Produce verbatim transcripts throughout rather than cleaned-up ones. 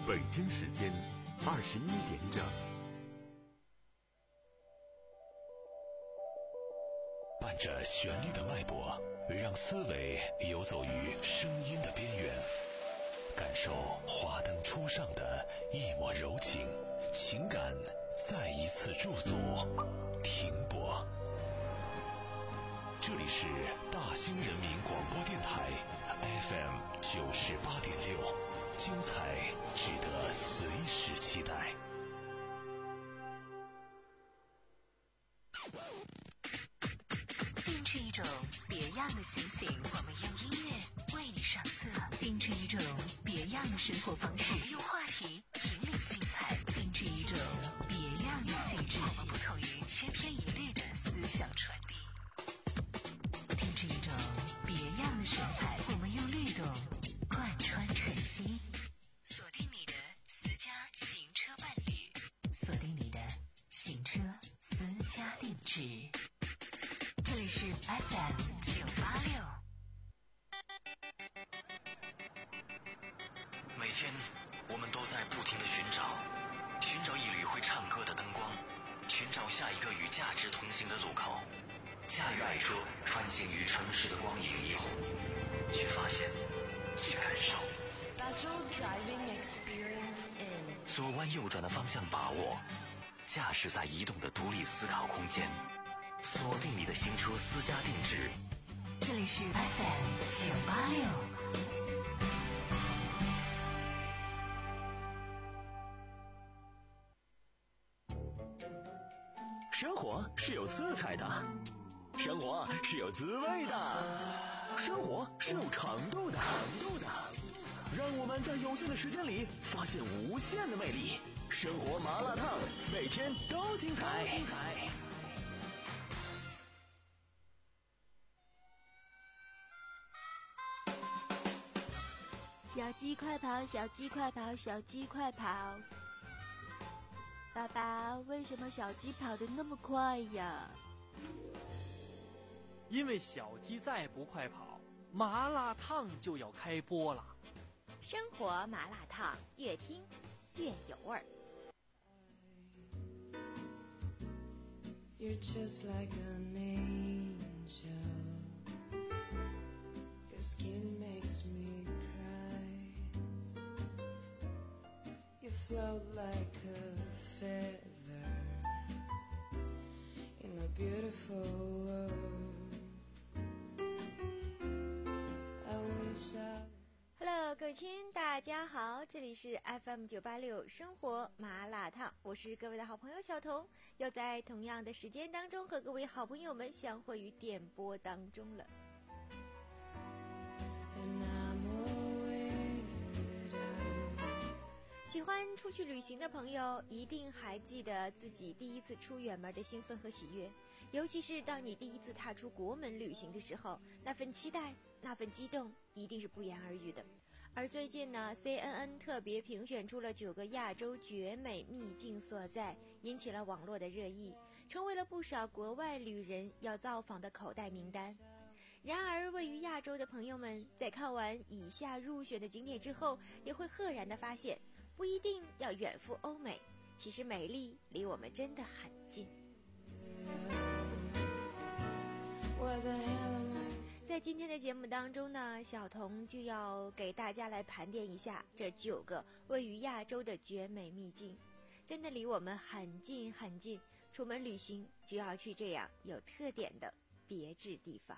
北京时间二十一点整。 伴着旋律的脉搏，让思维游走于声音的边缘，感受华灯初上的一抹柔情，情感再一次驻足停泊。这里是大兴人民广播电台 F M 九十八点六，精彩值得随时期待。 定制一种别样的心情，我们用音乐为你上色；定制一种别样的生活方式，我们用话题引领精彩；定制一种别样的气质，我们不同于千篇一律的思想传递；定制一种别样的神采，我们用律动贯穿晨曦。锁定你的私家行车伴侣，锁定你的行车私家定制。这里是 F M 九八六。 每天我们都在不停地寻找，寻找一缕会唱歌的灯光，寻找下一个与价值同行的路口。驾驭爱车，穿行于城市的光影霓虹，去发现，去感受。 Special driving experience in 左弯右转的方向把握，驾驶在移动的独立思考空间。锁定你的行车私家定制， 这里是 F M 九八六。 生活是有色彩的，生活是有滋味的，生活是有长度的，长度的。让我们在有限的时间里发现无限的魅力。生活麻辣烫，每天都精彩，精彩。 小鸡快跑，小鸡快跑，小鸡快跑！爸爸，为什么小鸡跑得那么快呀？ 因为小鸡再不快跑，麻辣烫就要开播了。 生活麻辣烫，越听越有味儿。 You're just like an angel. Your skin makes me cry.You float like a feather in a beautiful world. I wish I... Hello， 各位亲，大家好，这里是 F M 九八六生活麻辣烫，我是各位的好朋友小彤，又在同样的时间当中和各位好朋友们相会于电波当中了。喜欢出去旅行的朋友一定还记得自己第一次出远门的兴奋和喜悦，尤其是当你第一次踏出国门旅行的时候，那份期待，那份激动一定是不言而喻的。而最近呢 C N N 特别评选出了九个亚洲绝美秘境所在，引起了网络的热议，成为了不少国外旅人要造访的口袋名单。然而位于亚洲的朋友们在看完以下入选的景点之后，也会赫然地发现，不一定要远赴欧美，其实美丽离我们真的很近。在今天的节目当中呢，小彤就要给大家来盘点一下这九个位于亚洲的绝美秘境，真的离我们很近很近，出门旅行就要去这样有特点的别致地方。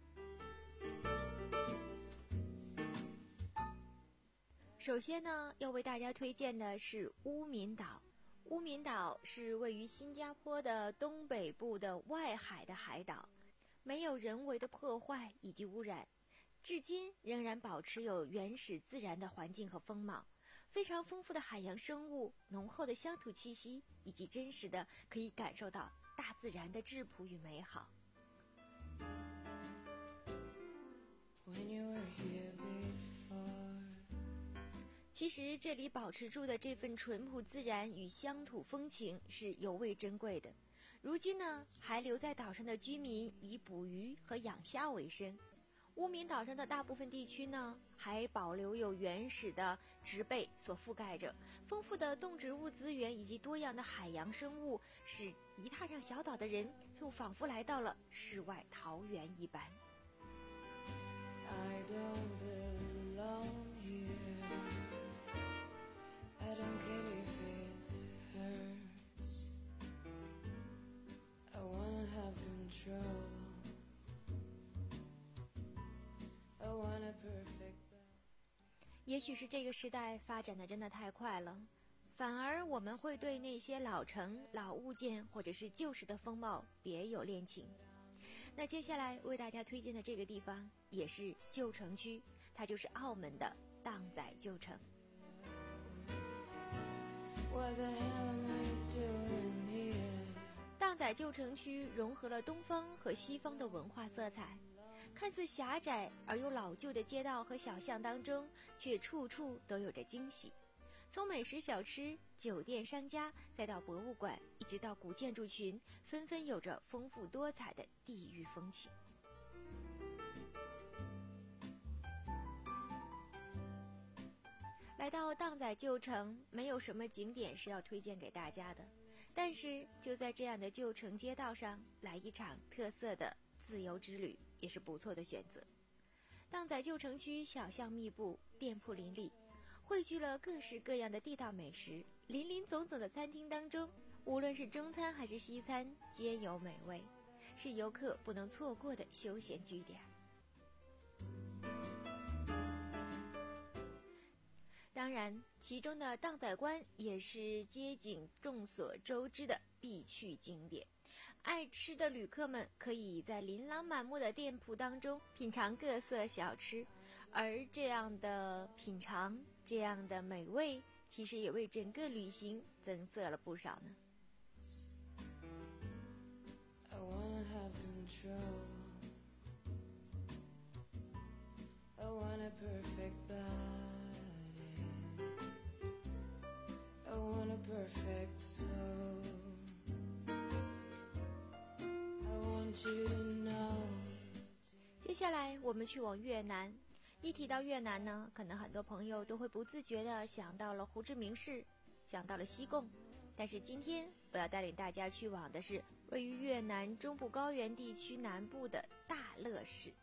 首先呢，要为大家推荐的是乌敏岛。乌敏岛是位于新加坡的东北部的外海的海岛，没有人为的破坏以及污染，至今仍然保持有原始自然的环境和风貌，非常丰富的海洋生物，浓厚的乡土气息，以及真实的可以感受到大自然的质朴与美好。 When you were here before 其实这里保持住的这份淳朴自然与乡土风情是尤为珍贵的。如今呢，还留在岛上的居民以捕鱼和养虾为生。乌敏岛上的大部分地区呢， 还保留有原始的植被所覆盖着，丰富的动植物资源以及多样的海洋生物，使一踏上小岛的人就仿佛来到了世外桃源一般。 I don't belong here. I don't care if it hurts. I wanna have control. I want a perfect balance. 也许是这个时代发展的真的太快了，反而我们会对那些老城、老物件或者是旧时的风貌别有恋情。那接下来为大家推荐的这个地方也是旧城区，它就是澳门的荡仔旧城。 What the hell am I doing here? 荡仔旧城区融合了东方和西方的文化色彩，看似狭窄而又老旧的街道和小巷当中，却处处都有着惊喜。从美食小吃、酒店、商家，再到博物馆，一直到古建筑群，纷纷有着丰富多彩的地域风情。来到荡仔旧城，没有什么景点是要推荐给大家的，但是就在这样的旧城街道上，来一场特色的自由之旅，也是不错的选择。荡仔旧城区小巷密布，店铺林立，汇聚了各式各样的地道美食，林林总总的餐厅当中，无论是中餐还是西餐，皆有美味，是游客不能错过的休闲据点。当然，其中的荡仔关也是街景众所周知的必去景点。爱吃的旅客们可以在琳琅满目的店铺当中品尝各色小吃，而这样的品尝，这样的美味，其实也为整个旅行增色了不少呢。 I wanna have control. I want a perfect body. I want a perfect soul. I want you to know. 接下来我们去往越南。一提到越南呢，可能很多朋友都会不自觉地想到了胡志明市，想到了西贡。但是今天我要带领大家去往的是位于越南中部高原地区南部的大乐市。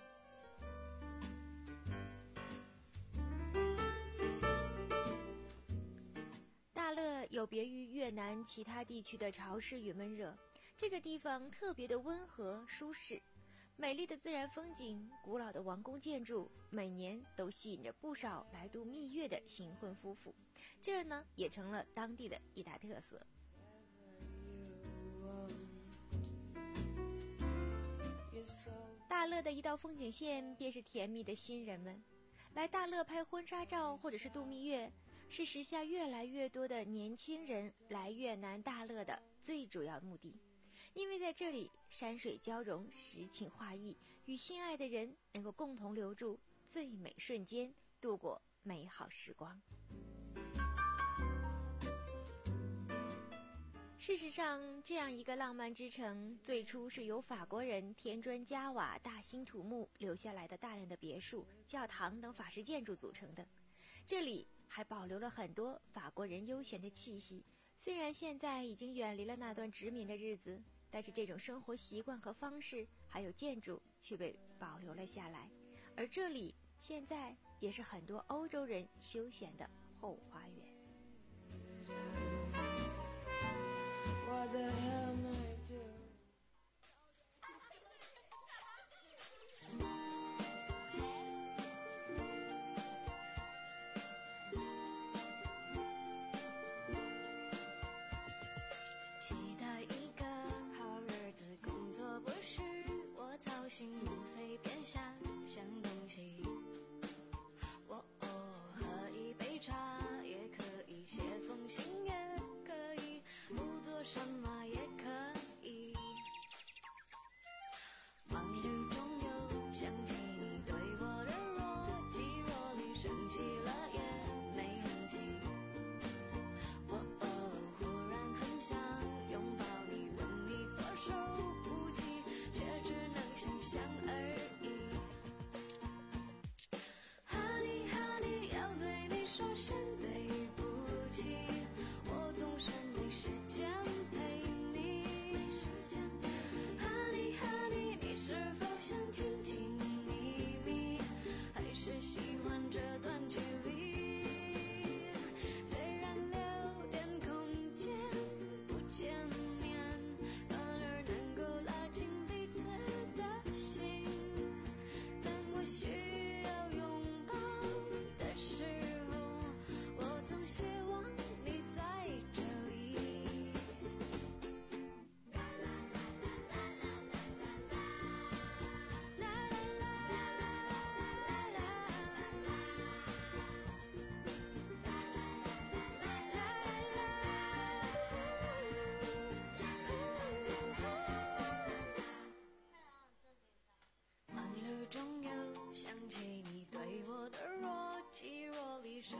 大乐有别于越南其他地区的潮湿与闷热，这个地方特别的温和舒适。美丽的自然风景，古老的王宫建筑，每年都吸引着不少来度蜜月的新婚夫妇，这呢也成了当地的一大特色。大乐的一道风景线便是甜蜜的新人们。来大乐拍婚纱照或者是度蜜月，是时下越来越多的年轻人来越南大乐的最主要目的。因为在这里山水交融，诗情画意，与心爱的人能够共同留住最美瞬间，度过美好时光。事实上，这样一个浪漫之城，最初是由法国人添砖加瓦、大兴土木留下来的大量的别墅、教堂等法式建筑组成的。这里还保留了很多法国人悠闲的气息，虽然现在已经远离了那段殖民的日子，但是这种生活习惯和方式还有建筑却被保留了下来，而这里现在也是很多欧洲人休闲的后花园。 What the hell am I doing? 期待一个好日子，工作不是我操心，能随便想想东西。我哦，喝一杯茶也可以，写封信也可以，不做什么也可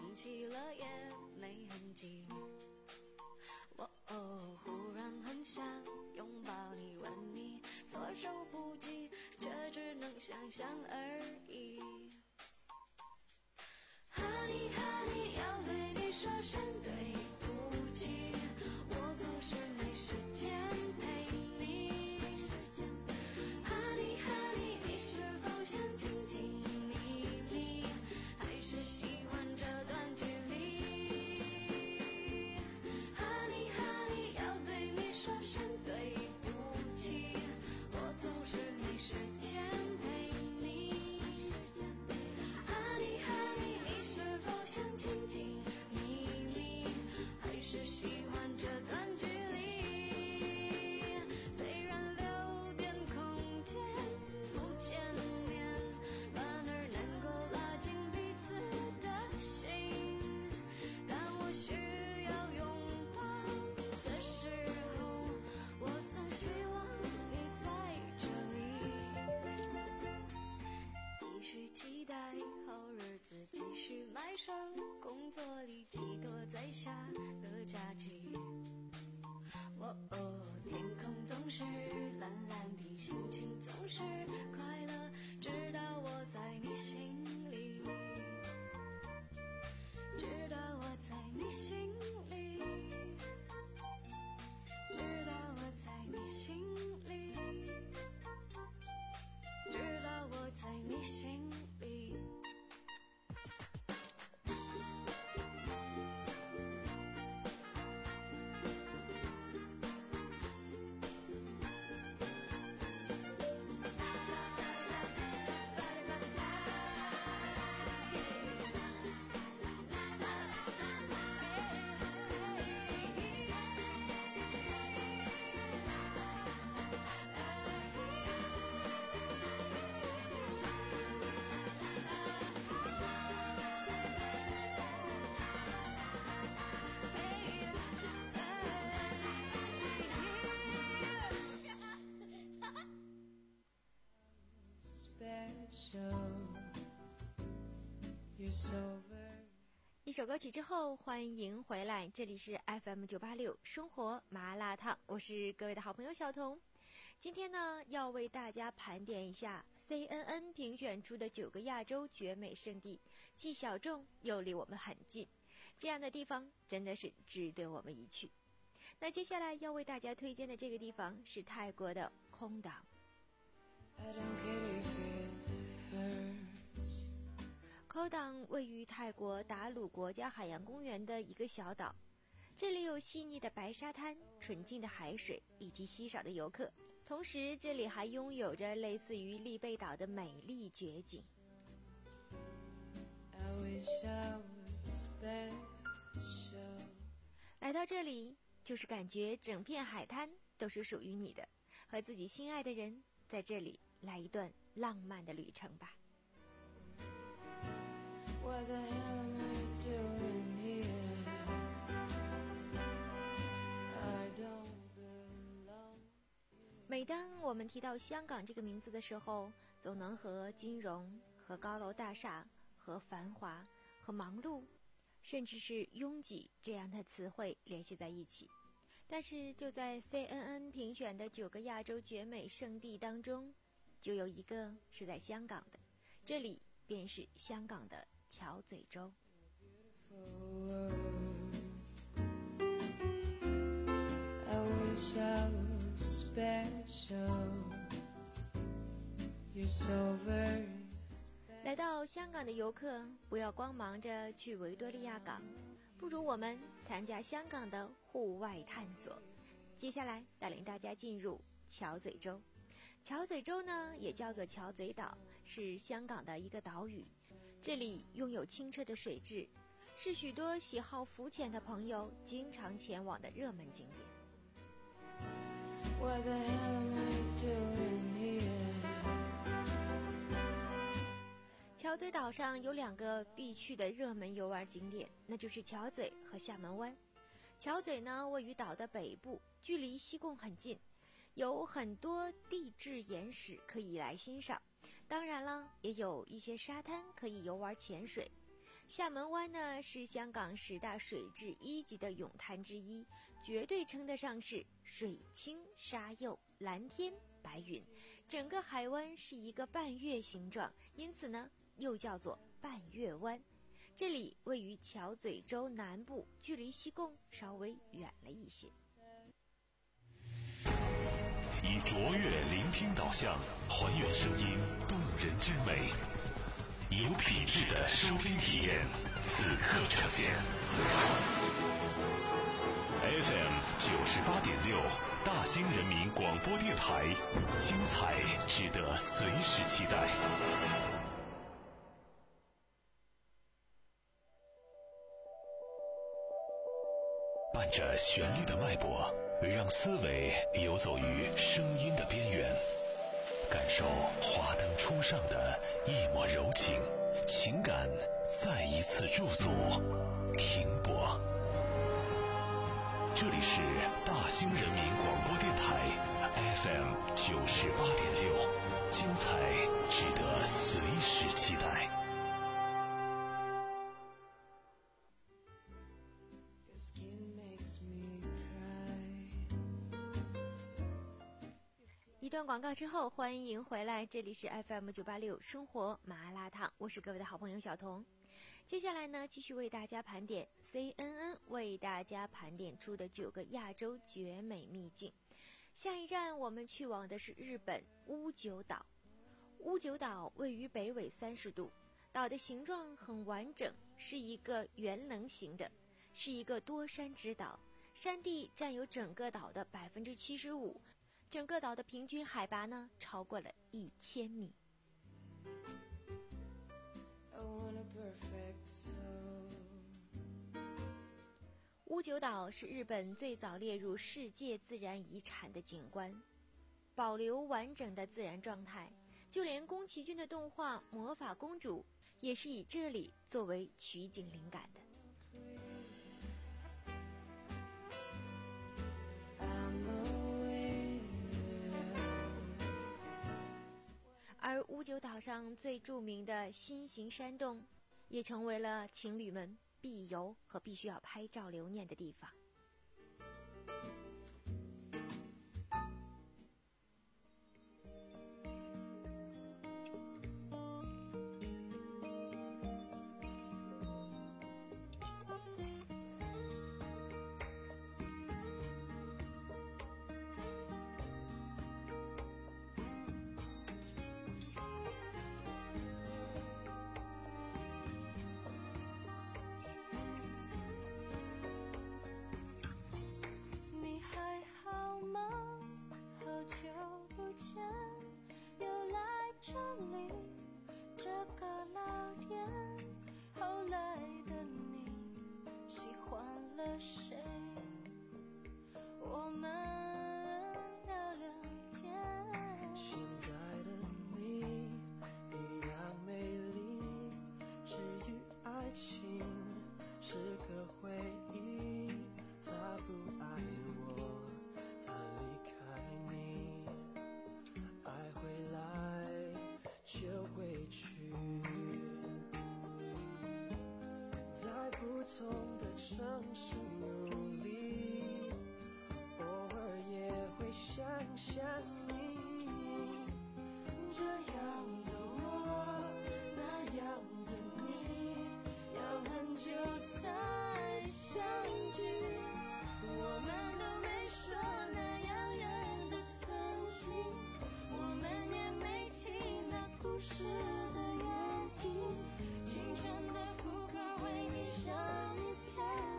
放弃了也没痕迹。我哦，忽然很想拥抱你，吻你，措手不及，这只能想象而已。Honey Honey， 要对你说声对不起，我总是没时间陪你。Honey Honey， 你是否想紧紧密密，还是喜欢这段距离？工作里几多在下个假期。哦哦，天空总是蓝蓝的，心情总是快乐，直到我在你心里，直到我在你心里，直到我在你心里，直到我在你心里。 一首歌曲之后，欢迎回来，这里是 F M 九八六生活麻辣烫，我是各位的好朋友小彤。今天呢，要为大家盘点一下 C N N 评选出的九个亚洲绝美胜地，既小众又离我们很近，这样的地方真的是值得我们一去。那接下来要为大家推荐的这个地方是泰国的空岛。空岛位于泰国达鲁国家海洋公园的一个小岛，这里有细腻的白沙滩、纯净的海水以及稀少的游客，同时这里还拥有着类似于丽贝岛的美丽绝景。来到这里，就是感觉整片海滩都是属于你的，和自己心爱的人在这里来一段浪漫的旅程吧。 What the hell am I doing here? I don't belong. 每当我们提到香港这个名字的时候，总能和金融、和高楼大厦、和繁华、和忙碌，甚至是拥挤这样的词汇联系在一起。但是就在 C N N 评选的九个亚洲绝美胜地当中，就有一个是在香港的，这里便是香港的桥咀洲。来到香港的游客，不要光忙着去维多利亚港，不如我们参加香港的户外探索。接下来带领大家进入桥咀洲。桥咀洲呢，也叫做桥咀岛，是香港的一个岛屿。这里拥有清澈的水质，是许多喜好浮潜的朋友经常前往的热门景点。 What the hell am I doing here? 桥咀岛上有两个必去的热门游玩景点，那就是桥咀和厦门湾。桥咀呢，位于岛的北部，距离西贡很近，有很多地质岩石可以来欣赏。当然了，也有一些沙滩可以游玩潜水。 厦门湾呢是香港十大水质一级的泳滩之一，绝对称得上是水清沙幼、蓝天白云，整个海湾是一个半月形状，因此呢又叫做半月湾。这里位于桥嘴洲南部，距离西贡稍微远了一些。 以卓越聆听导向，还原声音动人之美，有品质的收听体验，此刻呈现。F M 九十八点六，大兴人民广播电台，精彩值得随时期待。伴着旋律的脉搏，让思维游走于声音的边缘，感受华灯初上的一抹柔情，情感再一次驻足停泊。这里是大兴人民广播电台 F M 九十八点六，精彩值得随时期待。 一段广告之后，欢迎回来，这里是 F M 九八六生活麻辣烫，我是各位的好朋友小童。接下来呢，继续为大家盘点 C N N 为大家盘点出的九个亚洲绝美秘境。下一站我们去往的是日本屋久岛。屋久岛位于北纬三十度，岛的形状很完整，是一个圆棱形的，是一个多山之岛，山地占有整个岛的百分之七十五。整个岛的平均海拔呢，超过了一千米。屋久岛是日本最早列入世界自然遗产的景观，保留完整的自然状态，就连宫崎骏的动画《魔法公主》也是以这里作为取景灵感的。而屋久岛上最著名的心形山洞，也成为了情侣们必游和必须要拍照留念的地方。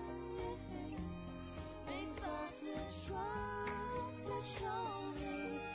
在手里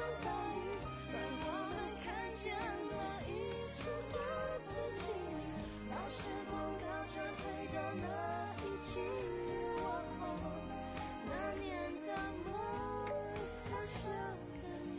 大雨，让我们看见了一起的自己。把时光倒转回到那一季，哦，那年的梦，它像个你。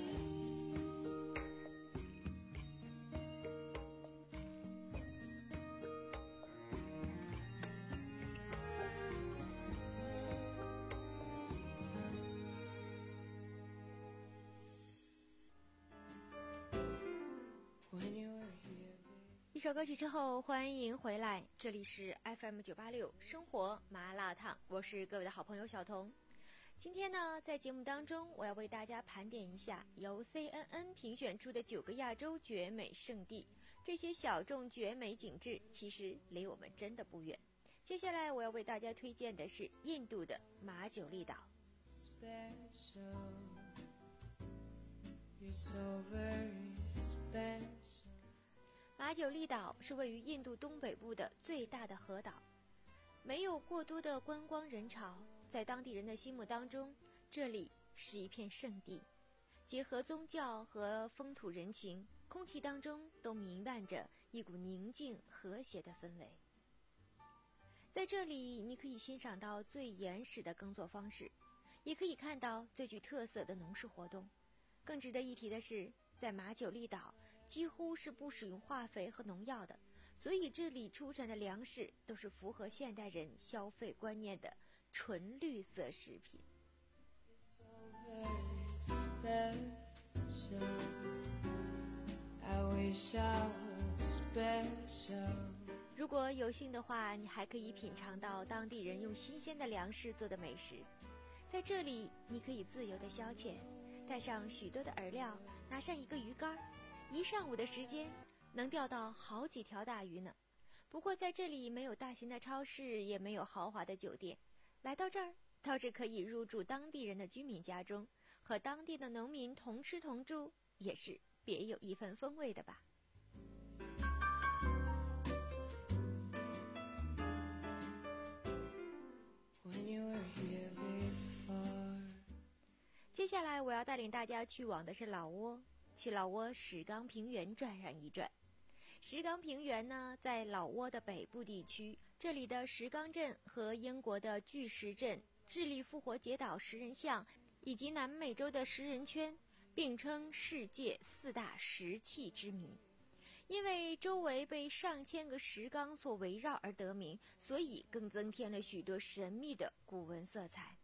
一首歌曲之后，欢迎回来，这里是 F M 九八六生活麻辣烫，我是各位的好朋友小彤。今天呢，在节目当中，我要为大家盘点一下由 C N N 评选出的九个亚洲绝美圣地。这些小众绝美景致，其实离我们真的不远。接下来我要为大家推荐的是印度的马九利岛。马九利岛是位于印度东北部的最大的河岛，没有过多的观光人潮，在当地人的心目当中，这里是一片圣地，结合宗教和风土人情，空气当中都弥漫着一股宁静和谐的氛围。在这里，你可以欣赏到最原始的耕作方式，也可以看到最具特色的农事活动。更值得一提的是，在马九利岛几乎是不使用化肥和农药的，所以这里出产的粮食都是符合现代人消费观念的纯绿色食品。如果有幸的话，你还可以品尝到当地人用新鲜的粮食做的美食。在这里，你可以自由的消遣，带上许多的饵料，拿上一个鱼竿，一上午的时间能钓到好几条大鱼呢。不过在这里没有大型的超市，也没有豪华的酒店，来到这儿倒是可以入住当地人的居民家中，和当地的农民同吃同住，也是别有一番风味的吧。接下来我要带领大家去往的是老挝，去老挝石冈平原转上一转。石冈平原呢，在老挝的北部地区，这里的石冈镇和英国的巨石阵、智利复活节岛石人像以及南美洲的石人圈并称世界四大石器之谜。因为周围被上千个石冈所围绕而得名，所以更增添了许多神秘的古文色彩。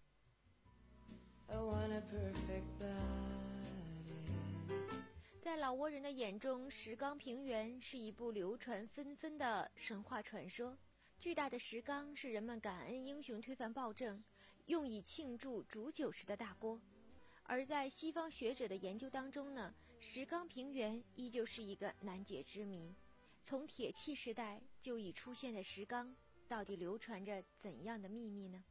在老挝人的眼中，石冈平原是一部流传纷纷的神话传说。巨大的石冈是人们感恩英雄推翻暴政，用以庆祝煮酒时的大锅。而在西方学者的研究当中呢，石冈平原依旧是一个难解之谜。从铁器时代就已出现的石冈，到底流传着怎样的秘密呢？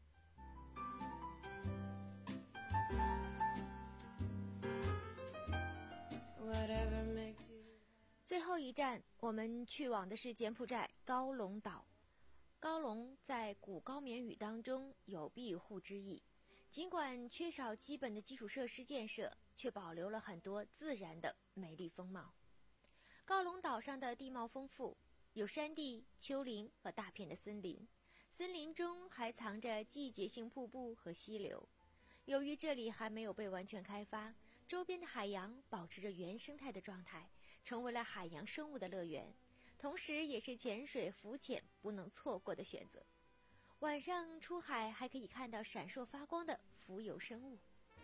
最后一站，我们去往的是柬埔寨高龙岛。高龙在古高棉语当中有庇护之意，尽管缺少基本的基础设施建设，却保留了很多自然的美丽风貌。高龙岛上的地貌丰富，有山地、丘陵和大片的森林，森林中还藏着季节性瀑布和溪流。由于这里还没有被完全开发，周边的海洋保持着原生态的状态，成为了海洋生物的乐园，同时也是潜水浮潜不能错过的选择。晚上出海还可以看到闪烁发光的浮游生物。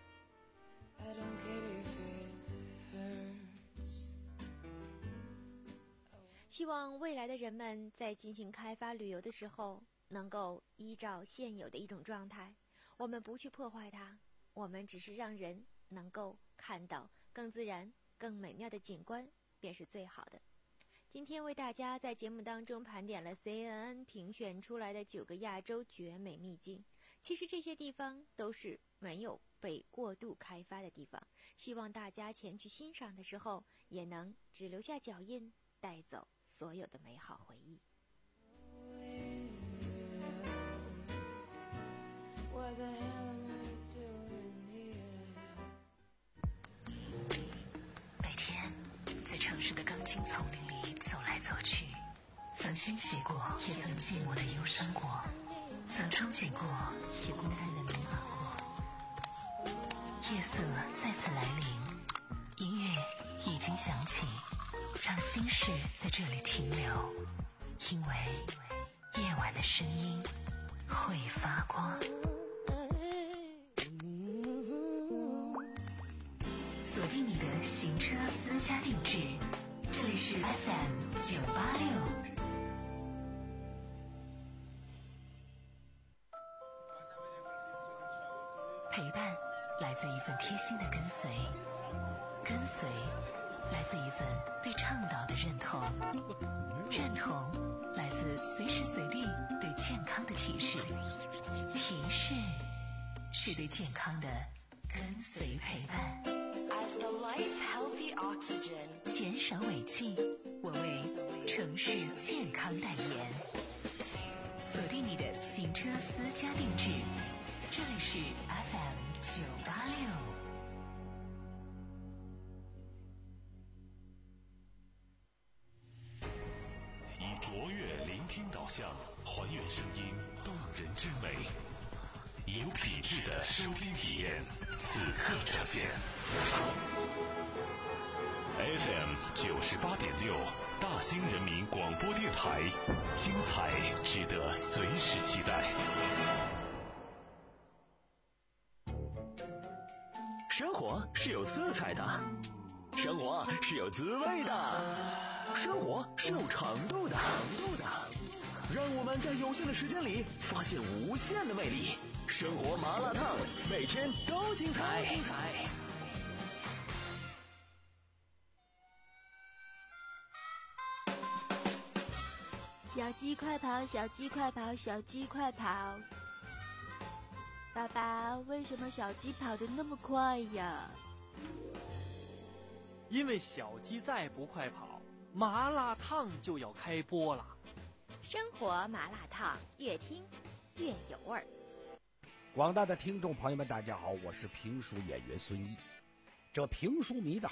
希望未来的人们在进行开发旅游的时候，能够依照现有的一种状态，我们不去破坏它，我们只是让人能够看到更自然、更美妙的景观，便是最好的。今天为大家在节目当中盘点了 C N N 评选出来的九个亚洲绝美秘境，其实这些地方都是没有被过度开发的地方，希望大家前去欣赏的时候，也能只留下脚印，带走所有的美好回忆。What the hell am I doing here? 惊喜过，也曾寂寞的忧伤过，曾憧憬过，也孤单的迷茫过。夜色再次来临，音乐已经响起，让心事在这里停留，因为夜晚的声音会发光。锁定你的行车私家定制，这里是 F M 九八六。陪伴来自一份贴心的跟随，跟随来自一份对倡导的认同，认同来自随时随地对健康的提示，提示是对健康的跟随陪伴。As the life healthy oxygen， 减少尾气，我为城市健康代言。锁定你的行车私家定制，这里是 F M 九八六。 以卓越聆听导向，还原声音动人之美，以有品质的收听体验，此刻呈现。F M 九十八点六，大兴人民广播电台，精彩值得随时期待。 生活是有色彩的，生活是有滋味的，生活是有长度的，长度的。让我们在有限的时间里发现无限的魅力。生活麻辣烫，每天都精彩。精彩。 小鸡快跑，小鸡快跑，小鸡快跑！爸爸，为什么小鸡跑得那么快呀？ 因为小鸡再不快跑，麻辣烫就要开播了。 生活麻辣烫，越听越有味儿。 广大的听众朋友们，大家好，我是评书演员孙一。这评书迷的